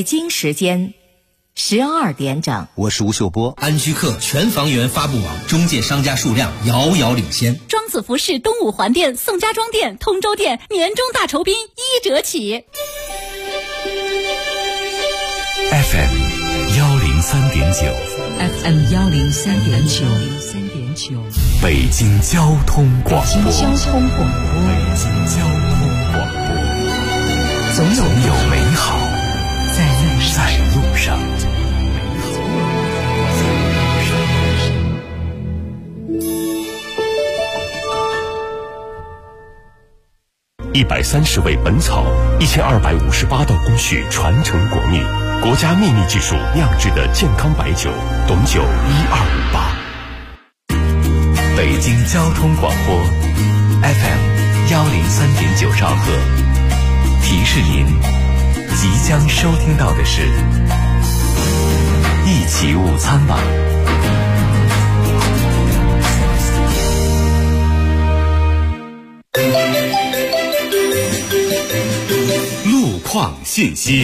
北京时间12点整。 我是吴秀波。 安居客全房源发布网中介商家数量遥遥领先。 庄子服饰东五环店、宋家庄店、通州店年终大酬宾1折起。 FM 103.9 FM 103.9 北京交通广播。 北京交通广播，总有美好在路上。 130味本草，1258道工序传承国秘，国家秘密技术酿制的健康白酒，董酒1258。北京交通广播 FM 103.9兆赫，提示您即将收听到的是一起午餐吧。路况信息。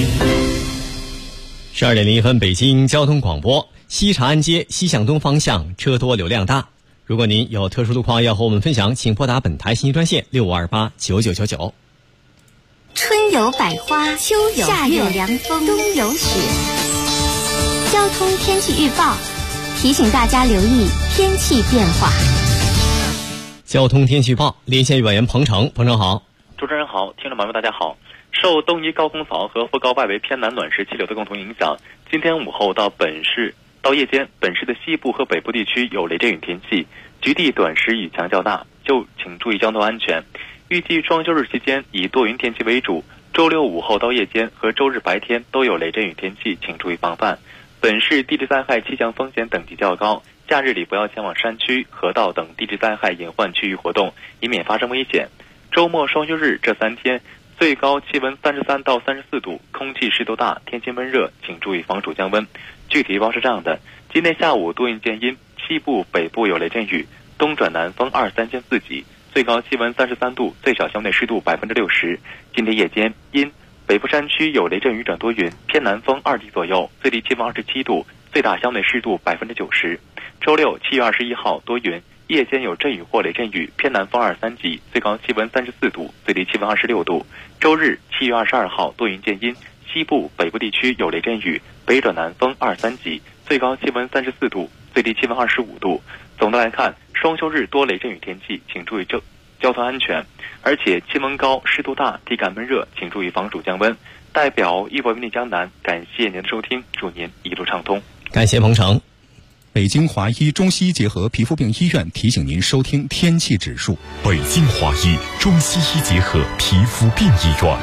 12点01分，北京交通广播。西长安街西向东方向车多流量大，如果您有特殊路况要和我们分享，请拨打本台信息专线65289999。 春有百花，秋有夏有凉风，冬有雪。交通天气预报提醒大家留意天气变化。 交通天气预报，连线预报员彭程好。 主持人好，听众朋友们大家好。受东移高空槽和副高外围偏南暖湿气流的共同影响，今天午后到夜间，本市的西部和北部地区有雷阵雨天气，局地短时雨强较大，就请注意交通安全。预计双休日期间以多云天气为主，周六午后到夜间和周日白天都有雷阵雨天气，请注意防范。本市地质灾害气象风险等级较高，假日里不要前往山区、河道等地质灾害隐患区域活动，以免发生危险。周末双休日这3天最高气温33到34度，空气湿度大，天气闷热，请注意防暑降温。具体预报是这样的：今天下午多云见阴，西部、北部有雷阵雨，东转南风2-3间4级，最高气温33度，最小相对湿度60%。今天夜间阴，北部山区有雷阵雨转多云，偏南风2级左右，最低气温27度，最大相对湿度90%。周六7月21号多云，夜间有阵雨或雷阵雨，偏南风2-3级，最高气温34度，最低气温26度。周日7月22号多云见阴，西部、北部地区有雷阵雨，北转南风2-3级，最高气温34度，最低气温25度。总的来看，双休日多雷阵雨天气，请注意交通安全，而且气温高、湿度大、体感闷热，请注意防暑降温。代表预报云丽江南，感谢您的收听，祝您一路畅通。 感谢彭程。 北京华医中西医结合皮肤病医院提醒您收听天气指数。 北京华医中西医结合皮肤病医院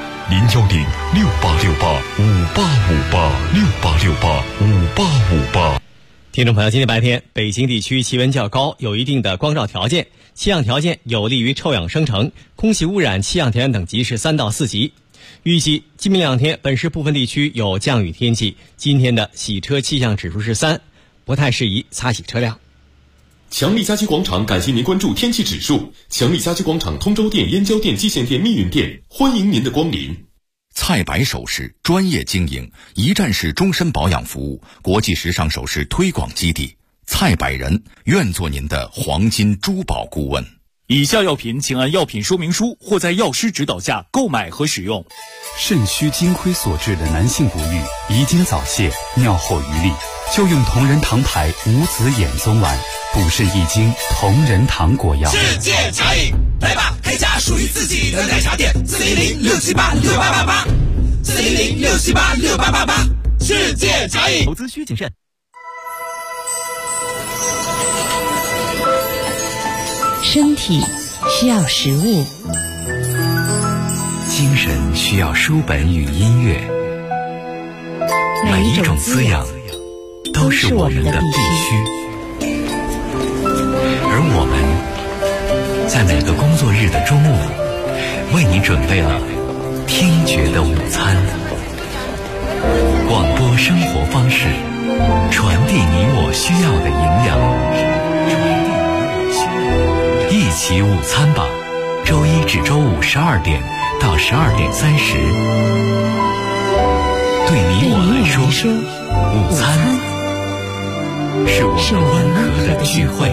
，010-6868-5858，6868-5858。 听众朋友，今天白天北京地区气温较高，有一定的光照条件，气象条件有利于臭氧生成，空气污染气象条件等级是3到4级。预计今明2天本市部分地区有降雨天气，今天的洗车气象指数是3，不太适宜擦洗车辆。 强力家居广场感谢您关注天气指数。强力家居广场通州店、燕郊店、蓟县店、密云店，欢迎您的光临。 蔡白首饰专业经营，一站式终身保养服务，国际时尚首饰推广基地。蔡百人愿做您的黄金珠宝顾问。 以下药品请按药品说明书或在药师指导下购买和使用。 肾虚金亏所致的男性不育、遗精早泄、尿后余力，就用同仁堂牌无籽眼松丸，补肾益精，同仁堂果药。 世界茶饮，来吧，开家属于自己的奶茶店，400-678-6888，400-678-6888，世界茶饮。 投资需谨慎。 身体需要食物， 精神需要书本与音乐，每一种滋养都是我们的必须。而我们在每个工作日的中午，为你准备了听觉的午餐。广播生活方式，传递你我需要的营养。一起午餐吧，周一至周五12点到12点30。 对你我来说，午餐是我们温和的聚会。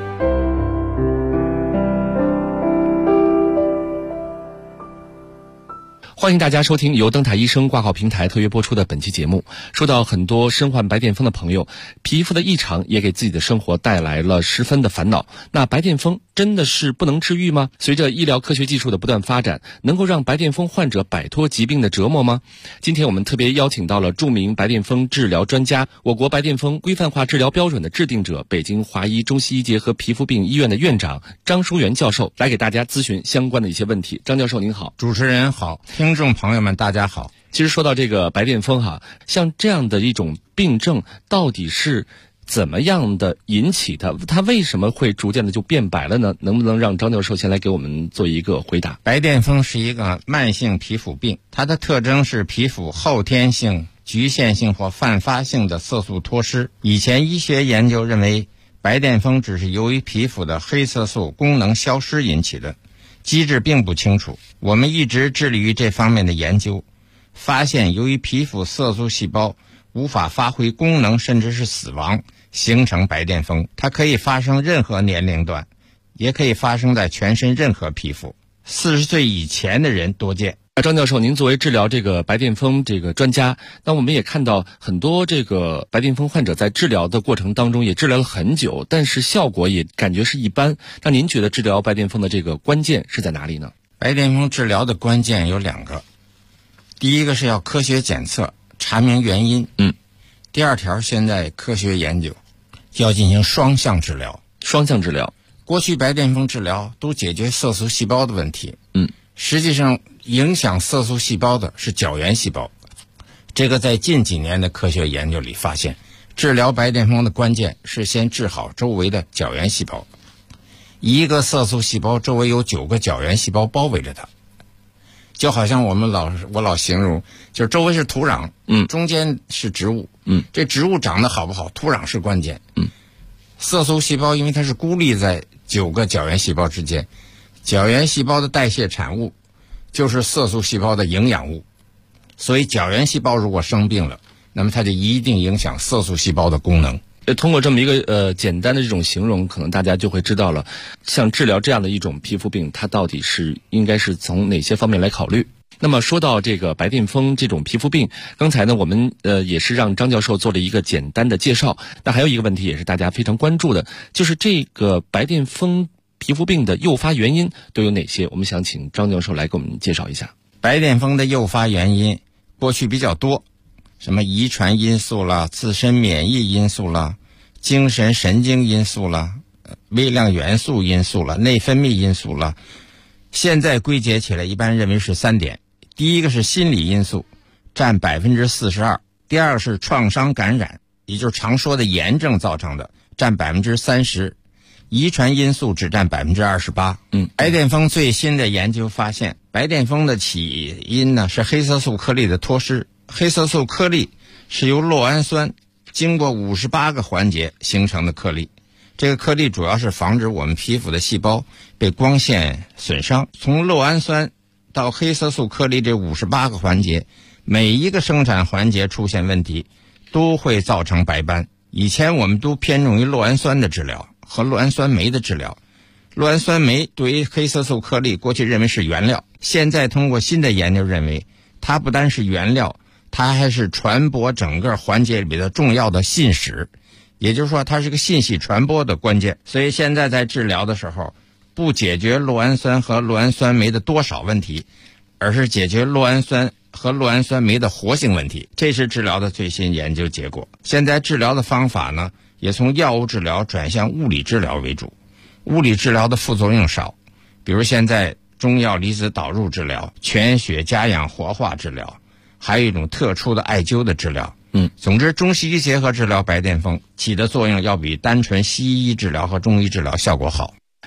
欢迎大家收听由灯塔医生挂号平台特约播出的本期节目。说到很多身患白癜风的朋友，皮肤的异常也给自己的生活带来了十分的烦恼。那白癜风真的是不能治愈吗？随着医疗科学技术的不断发展，能够让白癜风患者摆脱疾病的折磨吗？今天我们特别邀请到了著名白癜风治疗专家、我国白癜风规范化治疗标准的制定者、北京华医中西医结合皮肤病医院的院长张书元教授，来给大家咨询相关的一些问题。张教授您好。 主持人好，听众朋友们大家好。 其实说到这个白癜风像这样的一种病症到底是怎么样的引起的？它为什么会逐渐的就变白了呢？能不能让张教授先来给我们做一个回答？ 白癜风是一个慢性皮肤病，它的特征是皮肤后天性、局限性或泛发性的色素脱失。以前医学研究认为白癜风只是由于皮肤的黑色素功能消失引起的，机制并不清楚。我们一直致力于这方面的研究，发现由于皮肤色素细胞无法发挥功能甚至是死亡，形成白癜风。它可以发生任何年龄段，也可以发生在全身任何皮肤，40岁以前的人多见。 张教授，您作为治疗这个白癜风这个专家，那我们也看到很多这个白癜风患者在治疗的过程当中也治疗了很久，但是效果也感觉是一般。那您觉得治疗白癜风的这个关键是在哪里呢？ 白癜风治疗的关键有2个，第一个是要科学检测，查明原因。第二条，现在科学研究要进行双向治疗。 双向治疗， 过去白癜风治疗都解决色素细胞的问题。实际上影响色素细胞的是角原细胞。这个在近几年的科学研究里发现，治疗白癜风的关键是先治好周围的角原细胞。一个色素细胞周围有9个角原细胞包围着它，就好像我老形容，就是周围是土壤，中间是植物，这植物长得好不好，土壤是关键。色素细胞因为它是孤立在9个角原细胞之间，角原细胞的代谢产物就是色素细胞的营养物，所以角原细胞如果生病了，那么它就一定影响色素细胞的功能。 通过这么一个简单的这种形容，可能大家就会知道了，像治疗这样的一种皮肤病，它到底是应该是从哪些方面来考虑。那么说到这个白癜风这种皮肤病，刚才呢我们也是让张教授做了一个简单的介绍。那还有一个问题也是大家非常关注的，就是这个白癜风皮肤病的诱发原因都有哪些？我们想请张教授来给我们介绍一下。 白癜风的诱发原因过去比较多，什么遗传因素啦、自身免疫因素啦、精神神经因素啦、微量元素因素啦、内分泌因素啦。现在归结起来一般认为是3点。第一个是心理因素，占42%；第二个是创伤感染，也就是常说的炎症造成的，占30%；遗传因素只占28%。白癜风最新的研究发现，白癜风的起因呢是黑色素颗粒的脱失。黑色素颗粒是由酪氨酸经过58个环节形成的颗粒，这个颗粒主要是防止我们皮肤的细胞被光线损伤。从酪氨酸到黑色素颗粒这58个环节，每一个生产环节出现问题，都会造成白斑。以前我们都偏重于酪氨酸的治疗和酪氨酸酶的治疗。酪氨酸酶对于黑色素颗粒过去认为是原料，现在通过新的研究认为，它不单是原料，它还是传播整个环节里的重要的信使，也就是说它是个信息传播的关键。所以现在在治疗的时候，不解决酪氨酸和酪氨酸酶的多少问题，而是解决酪氨酸和酪氨酸酶的活性问题，这是治疗的最新研究结果。现在治疗的方法呢，也从药物治疗转向物理治疗为主。物理治疗的副作用少，比如现在中药离子导入治疗、全血加氧活化治疗，还有一种特殊的艾灸的治疗。总之中西医结合治疗白癜风起的作用要比单纯西医治疗和中医治疗效果好。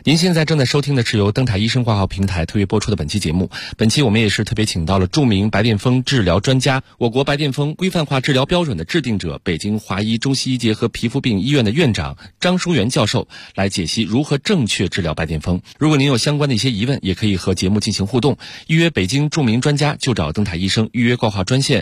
您现在正在收听的是由灯塔医生挂号平台特约播出的本期节目。本期我们也是特别请到了著名白癜风治疗专家、我国白癜风规范化治疗标准的制定者、北京华医中西医结合皮肤病医院的院长张淑媛教授来解析如何正确治疗白癜风。如果您有相关的一些疑问，也可以和节目进行互动，预约北京著名专家就找灯塔医生，预约挂号专线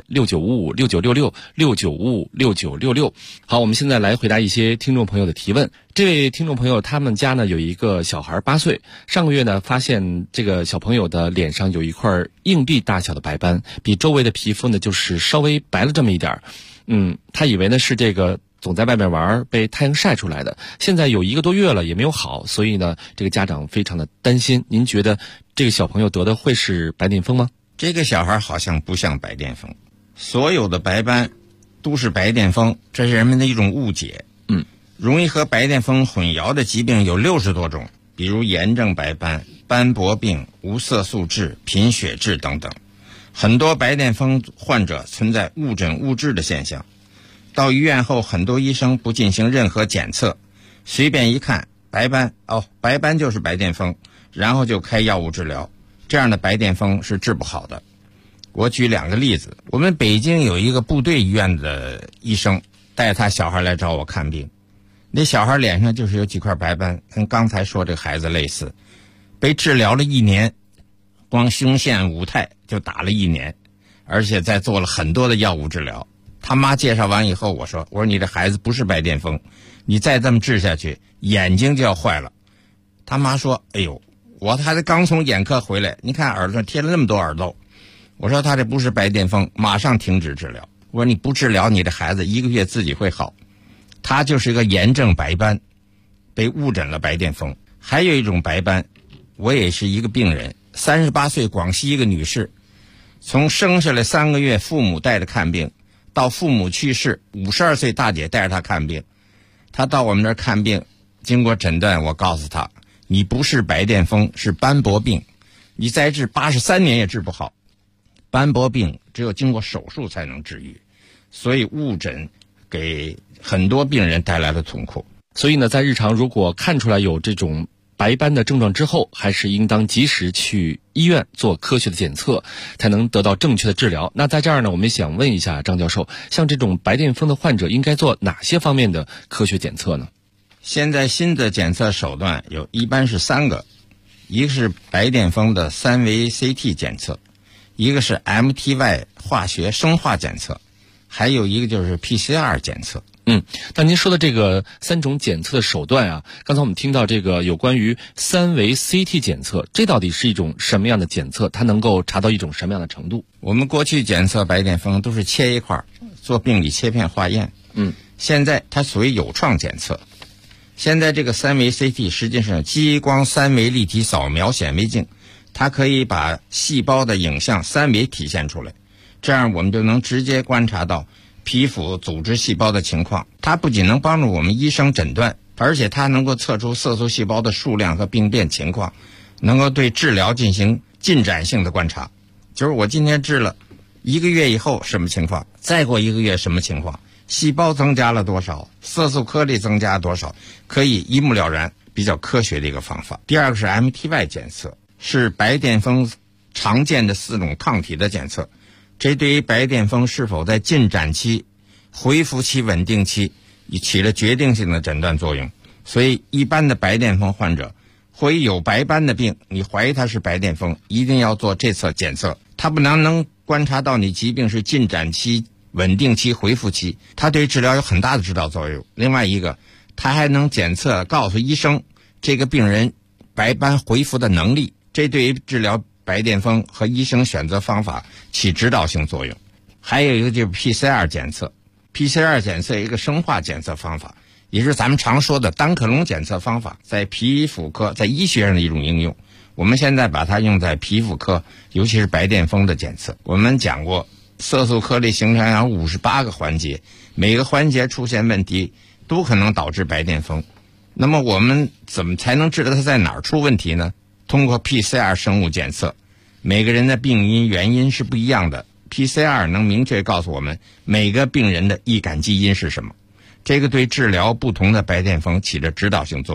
695569666966。好，我们现在来回答一些听众朋友的提问。这位听众朋友他们家呢有一个小孩8岁，上个月呢发现这个小朋友的脸上有一块硬币大小的白斑，比周围的皮肤呢就是稍微白了这么一点他以为呢是这个总在外面玩被太阳晒出来的，现在有1个多月了也没有好，所以呢这个家长非常的担心。您觉得这个小朋友得的会是白癜风吗？ 这个小孩好像不像白癜风，所有的白斑都是白癜风，这是人们的一种误解。容易和白癜风混淆的疾病有60多种，比如炎症白斑、斑驳病、无色素痣、贫血痣等等。很多白癜风患者存在误诊误治的现象，到医院后很多医生不进行任何检测，随便一看白斑，白斑就是白癜风，然后就开药物治疗，这样的白癜风是治不好的。我举2个例子，我们北京有一个部队医院的医生带他小孩来找我看病，那小孩脸上就是有几块白斑，跟刚才说这个孩子类似，被治疗了1年，光胸腺五肽就打了1年，而且再做了很多的药物治疗。他妈介绍完以后，我说你这孩子不是白癜风，你再这么治下去眼睛就要坏了。他妈说我孩子刚从眼科回来，你看耳朵上贴了那么多耳豆。我说他这不是白癜风，马上停止治疗。我说你不治疗，你的孩子1个月自己会好。他就是一个炎症白斑，被误诊了白癜风。还有一种白斑，我也是一个病人，38岁广西一个女士，从生下来3个月父母带着看病，到父母去世，52岁大姐带着她看病。她到我们这儿看病，经过诊断，我告诉她，你不是白癜风，是斑驳病，你再治83年也治不好。斑驳病只有经过手术才能治愈，所以误诊给很多病人带来了痛苦。 所以呢，在日常如果看出来有这种白斑的症状之后，还是应当及时去医院做科学的检测，才能得到正确的治疗。那在这儿呢，我们想问一下张教授，像这种白癜风的患者应该做哪些方面的科学检测呢？ 现在新的检测手段一般是3个，一个是白癜风的3维 CT 检测，一个是 MTY 化学生化检测，还有一个就是 PCR 检测。 但您说的这个3种检测的手段啊，刚才我们听到这个有关于3维 CT 检测，这到底是一种什么样的检测？它能够查到一种什么样的程度？ 我们过去检测白癜风都是切一块做病理切片化验，现在它属于有创检测。现在这个3维 CT 实际上激光3维立体扫描显微镜，它可以把细胞的影像3维体现出来，这样我们就能直接观察到皮肤组织细胞的情况。它不仅能帮助我们医生诊断，而且它能够测出色素细胞的数量和病变情况，能够对治疗进行进展性的观察。就是我今天治了1个月以后什么情况，再过1个月什么情况，细胞增加了多少，色素颗粒增加多少，可以一目了然，比较科学的一个方法。第2个是 MTY 检测，是白癜风常见的4种抗体的检测，这对于白癜风是否在进展期、恢复期、稳定期起了决定性的诊断作用。所以一般的白癜风患者会有白斑的病，你怀疑他是白癜风，一定要做这次检测。它不能观察到你疾病是进展期、稳定期、恢复期，它对治疗有很大的指导作用。另外一个，它还能检测告诉医生这个病人白斑恢复的能力，这对于治疗白癜风和医生选择方法起指导性作用。还有一个就是 PCR 检测， PCR 检测一个生化检测方法，也是咱们常说的单克隆检测方法，在皮肤科在医学上的一种应用。我们现在把它用在皮肤科，尤其是白癜风的检测。我们讲过色素颗粒形成有58个环节，每个环节出现问题都可能导致白癜风。那么我们怎么才能知道它在哪儿出问题呢？通过 PCR 生物检测，每个人的病因原因是不一样的， PCR 能明确告诉我们每个病人的易感基因是什么，这个对治疗不同的白癜风起着指导性作用。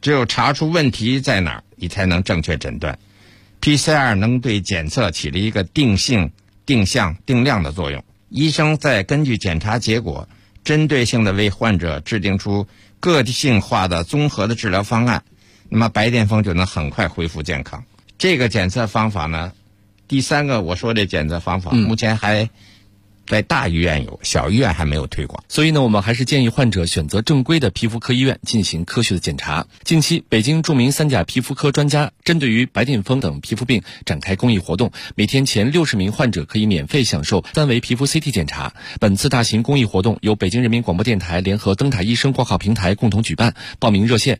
只有查出问题在哪儿，你才能正确诊断。PCR 能对检测起了一个定性、定向、定量的作用。医生再根据检查结果，针对性的为患者制定出个性化的综合的治疗方案，那么白癜风就能很快恢复健康。这个检测方法呢，第三个我说的检测方法，目前还在大医院有，小医院还没有推广。 所以呢，我们还是建议患者选择正规的皮肤科医院进行科学的检查。近期，北京著名3甲皮肤科专家针对于白癜风等皮肤病展开公益活动，每天前60名患者可以免费享受3维皮肤 CT 检查。本次大型公益活动由北京人民广播电台联合灯塔医生挂号平台共同举办，报名热线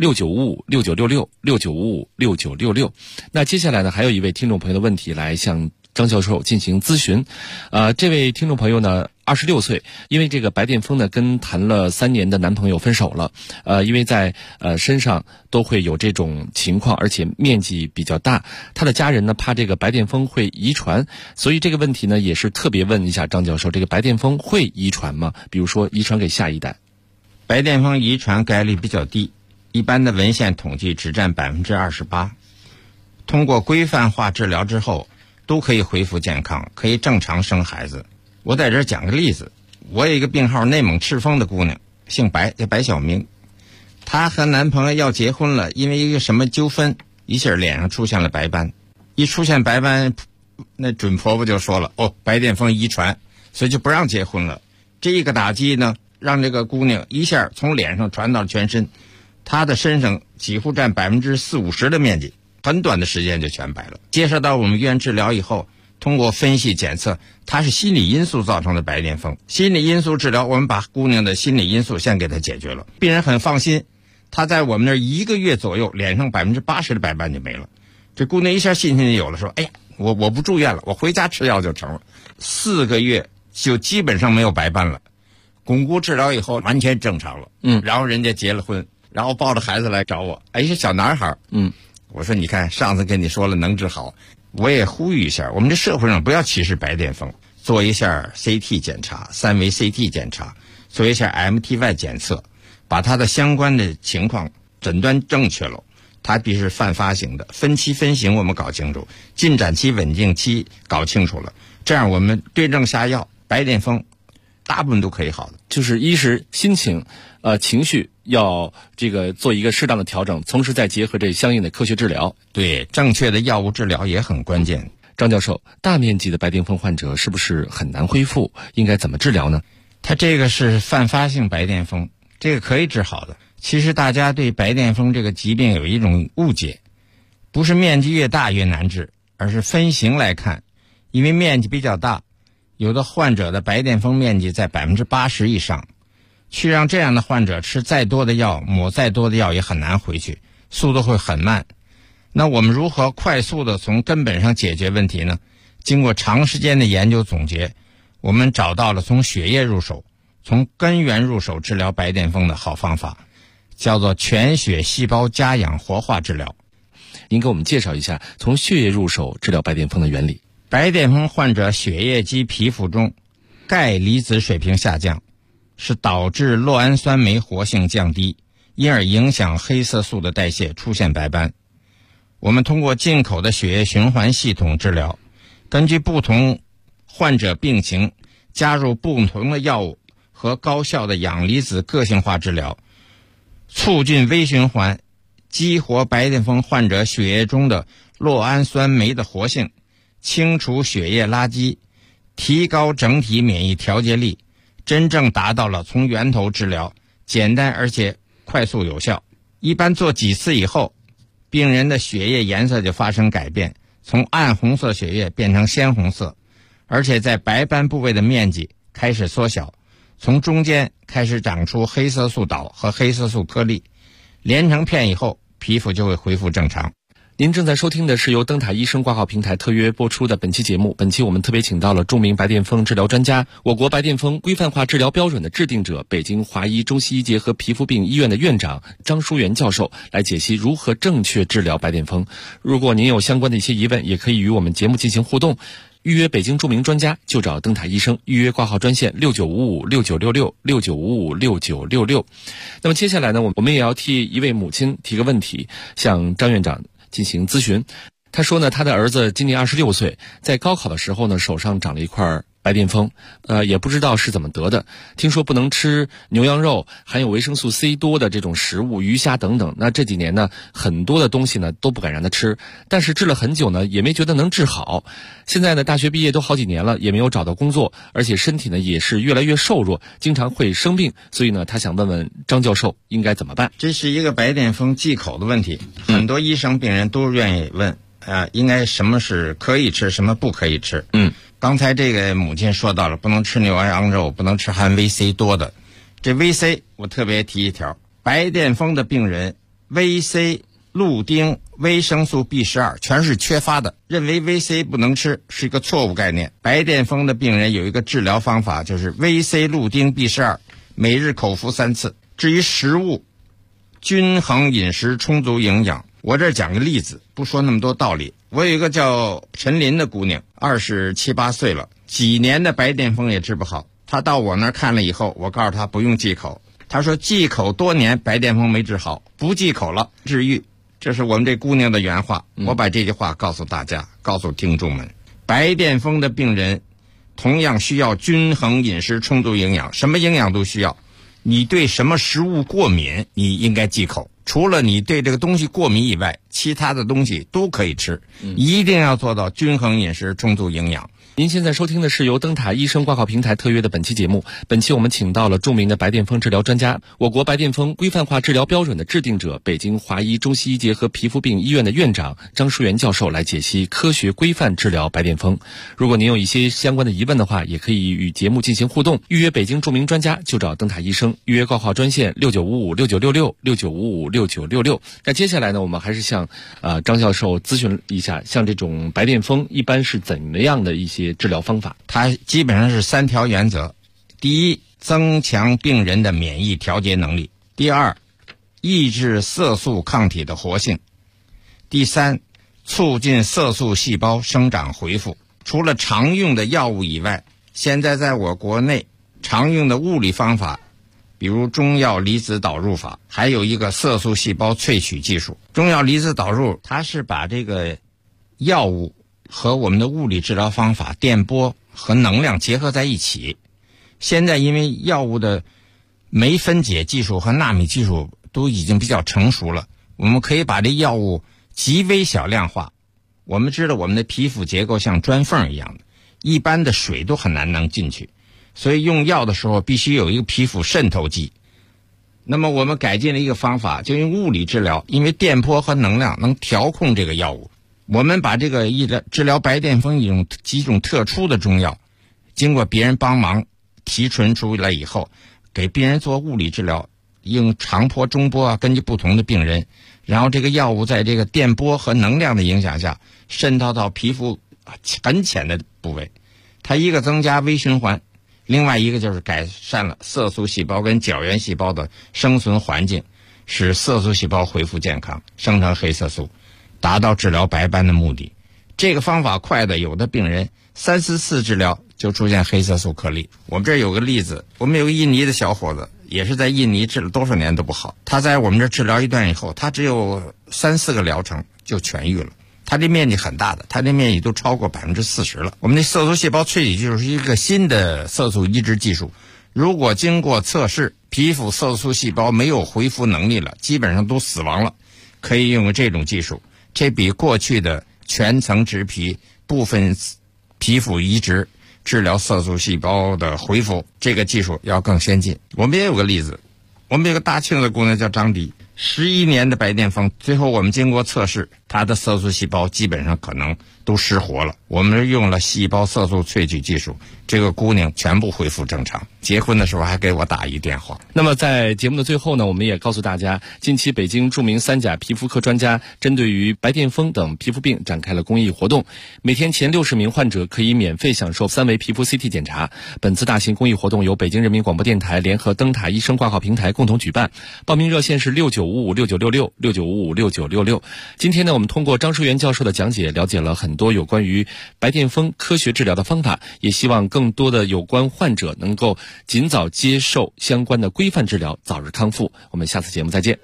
6955696669556966。那接下来呢，还有一位听众朋友的问题来向张教授进行咨询。这位听众朋友呢26岁，因为这个白癜风呢跟谈了3年的男朋友分手了。因为在身上都会有这种情况，而且面积比较大，他的家人呢怕这个白癜风会遗传，所以这个问题呢也是特别问一下张教授，这个白癜风会遗传吗？比如说遗传给下一代？ 白癜风遗传概率比较低，一般的文献统计只占28%。通过规范化治疗之后，都可以恢复健康，可以正常生孩子。我在这儿讲个例子，我有一个病号内蒙赤峰的姑娘，姓白，叫白晓明。她和男朋友要结婚了，因为一个什么纠纷，一下脸上出现了白斑。一出现白斑，那准婆婆就说了，白癜风遗传，所以就不让结婚了。这一个打击呢，让这个姑娘一下从脸上传到全身，她的身上几乎占40-50%的面积，很短的时间就全白了。接受到我们医院治疗以后，通过分析检测，它是心理因素造成的白癜风。心理因素治疗，我们把姑娘的心理因素先给她解决了，病人很放心。她在我们那儿1个月左右，脸上80%的白斑就没了。这姑娘一下信心就有了，说：“哎呀，我不住院了，我回家吃药就成了。”4个月就基本上没有白斑了，巩固治疗以后完全正常了。然后人家结了婚，然后抱着孩子来找我，是小男孩。我说你看，上次跟你说了能治好，我也呼吁一下，我们这社会上不要歧视白癜风，做一下 CT 检查，3维 CT 检查，做一下 MTY 检测，把它的相关的情况诊断正确了。它必是泛发型的，分期分型我们搞清楚，进展期、稳定期搞清楚了，这样我们对症下药，白癜风大部分都可以好的。 就是一是心情情绪要这个做一个适当的调整，同时再结合这相应的科学治疗。 对，正确的药物治疗也很关键。 张教授，大面积的白癜风患者是不是很难恢复？应该怎么治疗呢？ 它这个是泛发性白癜风，这个可以治好的。其实大家对白癜风这个疾病有一种误解，不是面积越大越难治，而是分型来看。因为面积比较大，有的患者的白癜风面积在80%以上，去让这样的患者吃再多的药，抹再多的药也很难回去，速度会很慢。那我们如何快速的从根本上解决问题呢？经过长时间的研究总结，我们找到了从血液入手，从根源入手治疗白癜风的好方法，叫做全血细胞加氧活化治疗。 您给我们介绍一下从血液入手治疗白癜风的原理。 白癜风患者血液及皮肤中钙离子水平下降，是导致酪氨酸酶活性降低，因而影响黑色素的代谢，出现白斑。我们通过进口的血液循环系统治疗，根据不同患者病情加入不同的药物和高效的氧离子个性化治疗，促进微循环，激活白癜风患者血液中的酪氨酸酶的活性，清除血液垃圾，提高整体免疫调节力，真正达到了从源头治疗，简单而且快速有效。一般做几次以后，病人的血液颜色就发生改变，从暗红色血液变成鲜红色，而且在白斑部位的面积开始缩小，从中间开始长出黑色素岛和黑色素颗粒，连成片以后，皮肤就会恢复正常。 您正在收听的是由灯塔医生挂号平台特约播出的本期节目。本期我们特别请到了著名白癜风治疗专家，我国白癜风规范化治疗标准的制定者，北京华医中西医结合皮肤病医院的院长张淑媛教授，来解析如何正确治疗白癜风。如果您有相关的一些疑问，也可以与我们节目进行互动。 预约北京著名专家就找灯塔医生，预约挂号专线6955696669666966。那么接下来呢，我们也要替一位母亲提个问题，向张院长进行咨询。他说呢，他的儿子今年26岁，在高考的时候呢，手上长了一块白癜风，也不知道是怎么得的。听说不能吃牛羊肉，含有维生素 C 多的这种食物，鱼虾等等。那这几年呢，很多的东西呢都不敢让他吃，但是治了很久呢，也没觉得能治好。现在呢，大学毕业都好几年了，也没有找到工作，而且身体呢也是越来越瘦弱，经常会生病。所以呢，他想问问张教授应该怎么办？ 这是一个白癜风忌口的问题，很多医生病人都愿意问。应该什么是可以吃，什么不可以吃？刚才这个母亲说到了，不能吃牛羊肉，不能吃含维 C 多的。这维 C 我特别提一条，白癜风的病人维 C、氯丁、维生素 B12 全是缺乏的，认为维 C 不能吃是一个错误概念。白癜风的病人有一个治疗方法，就是维 C、氯丁、B12每日口服3次。至于食物，均衡饮食，充足营养。我这讲个例子，不说那么多道理。我有一个叫陈林的姑娘，27、28岁了，几年的白癜风也治不好。她到我那儿看了以后，我告诉她不用忌口。她说忌口多年，白癜风没治好，不忌口了，治愈。这是我们这姑娘的原话。我把这句话告诉大家，告诉听众们，白癜风的病人同样需要均衡饮食，充足营养，什么营养都需要。你对什么食物过敏，你应该忌口。除了你对这个东西过敏以外，其他的东西都可以吃，一定要做到均衡饮食，充足营养。 您现在收听的是由灯塔医生挂号平台特约的本期节目。本期我们请到了著名的白癜风治疗专家，我国白癜风规范化治疗标准的制定者，北京华医中西医结合皮肤病医院的院长张淑媛教授来解析科学规范治疗白癜风。如果您有一些相关的疑问的话，也可以与节目进行互动。预约北京著名专家就找灯塔医生，预约挂号专线695569666966。那接下来呢，我们还是向张教授咨询一下，像这种白癜风一般是怎么样的一些治疗方法？ 它基本上是3条原则：第一，增强病人的免疫调节能力；第二，抑制色素抗体的活性；第三，促进色素细胞生长恢复。除了常用的药物以外，现在在我国内常用的物理方法，比如中药离子导入法，还有一个色素细胞萃取技术。中药离子导入，它是把这个药物和我们的物理治疗方法电波和能量结合在一起。现在因为药物的酶分解技术和纳米技术都已经比较成熟了，我们可以把这药物极微小量化。我们知道我们的皮肤结构像砖缝一样的，一般的水都很难能进去，所以用药的时候必须有一个皮肤渗透剂。那么我们改进了一个方法，就用物理治疗，因为电波和能量能调控这个药物。我们把这个治疗白癜风几种特殊的中药，经过别人帮忙提纯出来以后，给病人做物理治疗，用长波、中波根据不同的病人，然后这个药物在这个电波和能量的影响下渗透到皮肤很浅的部位。它一个增加微循环，另外一个就是改善了色素细胞跟角原细胞的生存环境，使色素细胞恢复健康，生成黑色素，达到治疗白斑的目的。这个方法快的，有的病人3、4次治疗就出现黑色素颗粒。我们这儿有个例子，我们有个印尼的小伙子，也是在印尼治了多少年都不好。他在我们这儿治疗一段以后，他只有3、4个疗程就痊愈了。他这面积很大的，他这面积都超过40%了。我们的色素细胞萃取技术是一个新的色素移植技术，如果经过测试，皮肤色素细胞没有恢复能力了，基本上都死亡了，可以用这种技术。这比过去的全层植皮、部分皮肤移植治疗色素细胞的恢复，这个技术要更先进。我们也有个例子，我们有个大庆的姑娘叫张迪，11年的白癜风，最后我们经过测试，她的色素细胞基本上可能都失活了。我们用了细胞色素萃取技术，这个姑娘全部恢复正常。结婚的时候还给我打一电话。 那么在节目的最后呢，我们也告诉大家，近期北京著名3甲皮肤科专家针对于白癜风等皮肤病展开了公益活动，每天前60名患者可以免费享受3维皮肤 CT 检查。本次大型公益活动由北京人民广播电台联合灯塔医生挂号平台共同举办，报名热线是6955696669556966。今天呢，我们通过张淑媛教授的讲解，了解了很多有关于白癜风科学治疗的方法，也希望更多的有关患者能够尽早接受相关的规范治疗，早日康复。我们下次节目再见。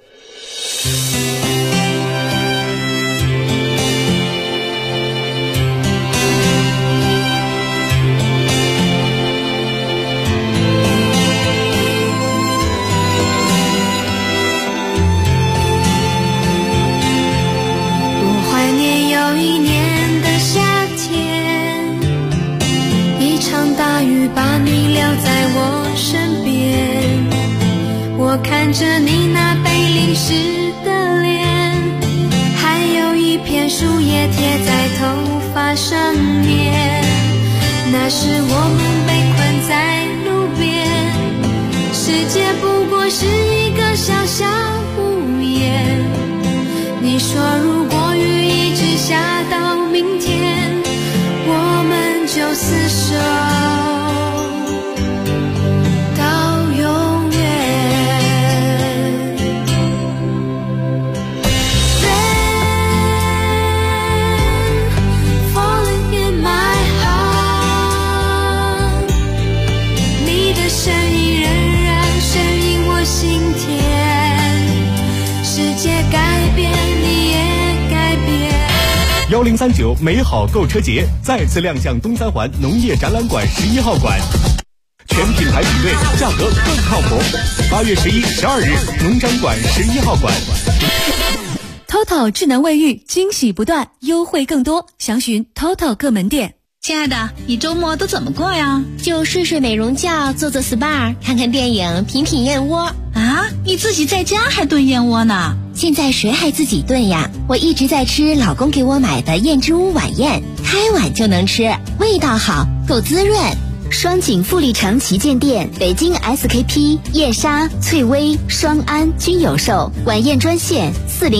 把你留在我身边，我看着你那被淋湿的脸，还有一片树叶贴在头发上面，那时我们被困在路边，世界不过是一个小小屋檐，你说如果雨一直下到明天，我们就厮守 1039美好购车节再次亮相东三环农业展览馆11号馆，全品牌比对，价格更靠谱。8月11、12日，农展馆11号馆。 TOTO 智能卫浴，惊喜不断，优惠更多，详询 TOTO 各门店。 亲爱的，你周末都怎么过呀？ 就睡睡美容觉，做做 SPA， 看看电影，品品燕窝。 啊，你自己在家还炖燕窝呢？ 现在谁还自己炖呀？我一直在吃老公给我买的燕之屋晚宴，开碗就能吃，味道好，够滋润。双井富力城旗舰店、北京 SKP、燕莎、翠微、双安均有售。晚宴专线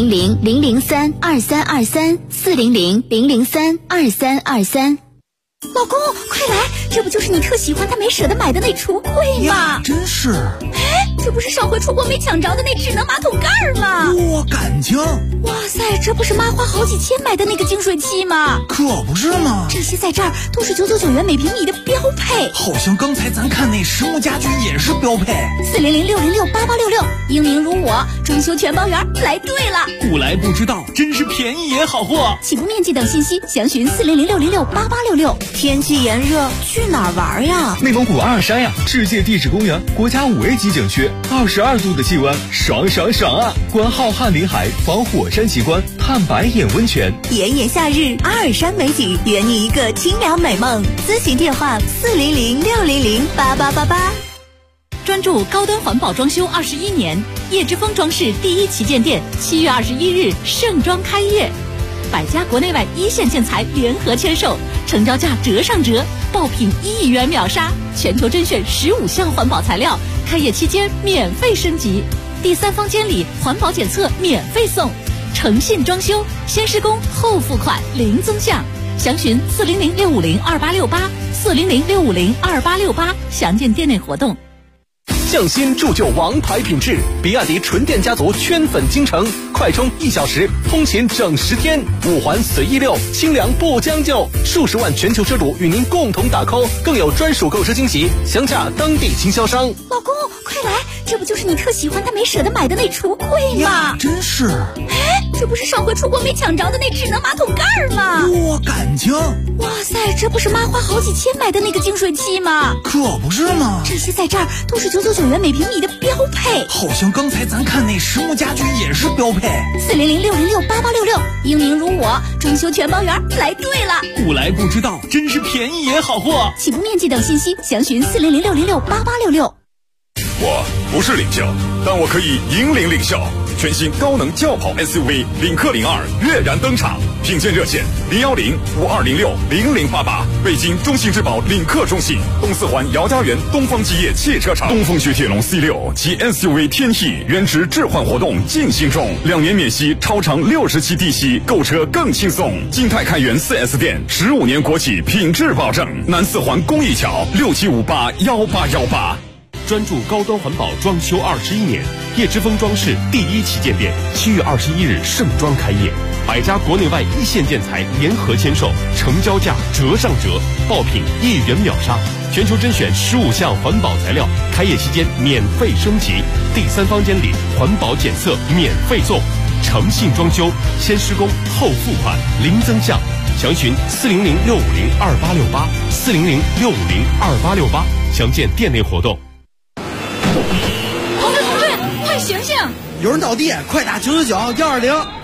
400-003-2323，400-003-2323。 老公，快来，这不就是你特喜欢他没舍得买的那橱柜吗？ 真是。 哎，这不是上回出国没抢着的那智能马桶盖吗？ 哇，感情！ 哇塞，这不是妈花好几千买的那个净水器吗？ 可不是嘛， 这些在这儿都是999元每平米的标配。 好像刚才咱看那实木家居也是标配。 400-606-8866，英明如我，装修全包圆，来对了。 不来不知道，真是便宜也好货。 起步面积等信息详询400-606-8866。 天气炎热，去哪儿玩呀？ 内蒙古阿尔山呀，世界地质公园，国家5A 级景区，22度的气温，爽爽爽啊！观浩瀚林海，访火山奇观，探白眼温泉。 炎炎夏日，阿尔山美景，圆你一个清凉美梦。咨询电话400-600-8888。 专注高端环保装修21年，叶之峰装饰第一旗舰店7月21日盛装开业。百家国内外一线建材联合签售，成交价折上折，爆品1亿元秒杀，全球甄选15项环保材料，开业期间免费升级，第三方监理环保检测免费送，诚信装修，先施工后付款零增项，详询400-650-2868，400-650-2868，详见店内活动。 匠心铸就王牌品质，比亚迪纯电家族圈粉京城，快充1小时，通勤整10天，5环随意溜，清凉不将就，数十万全球车主与您共同打 call， 更有专属购车惊喜，详洽当地经销商。 老公，快来，这不就是你特喜欢他没舍得买的那橱柜吗？ 真是。 哎，这不是上回出国没抢着的那智能马桶盖吗？ 哇，感情！ 哇塞，这不是妈花好几千买的那个净水器吗？ 可不是嘛， 这些在这儿都是999元每平米的标配。 好像刚才咱看那实木家居也是标配。 400-600-8866，英明如我，装修全包圆，来对了。 不来不知道，真是便宜也好货。 起步面积等信息详询400-600-8866。 我不是领袖，但我可以引领领袖。全新高能轿跑 SUV 领克02跃然登场，品鉴热线010-5206-0088，北京中信质保领克中信，东四环姚家园东方基业汽车厂，东风雪铁龙 C6 及 SUV 天翼原值置换活动进行中，2年免息，超长60期低息，购车更轻松。金泰开元 4S 店，15年国企品质保证，南四环公益桥67581818。 专注高端环保装修21年，叶之峰装饰第一旗舰店7月21日盛装开业，100家国内外一线建材联合签售，成交价折上折，爆品1元秒杀，全球甄选15项环保材料，开业期间免费升级，第三方监理，环保检测免费送，诚信装修，先施工后付款，零增项。详询400-650-2868，400-650-2868，详见店内活动。 同志，快醒醒！ 有人倒地，快打999-120。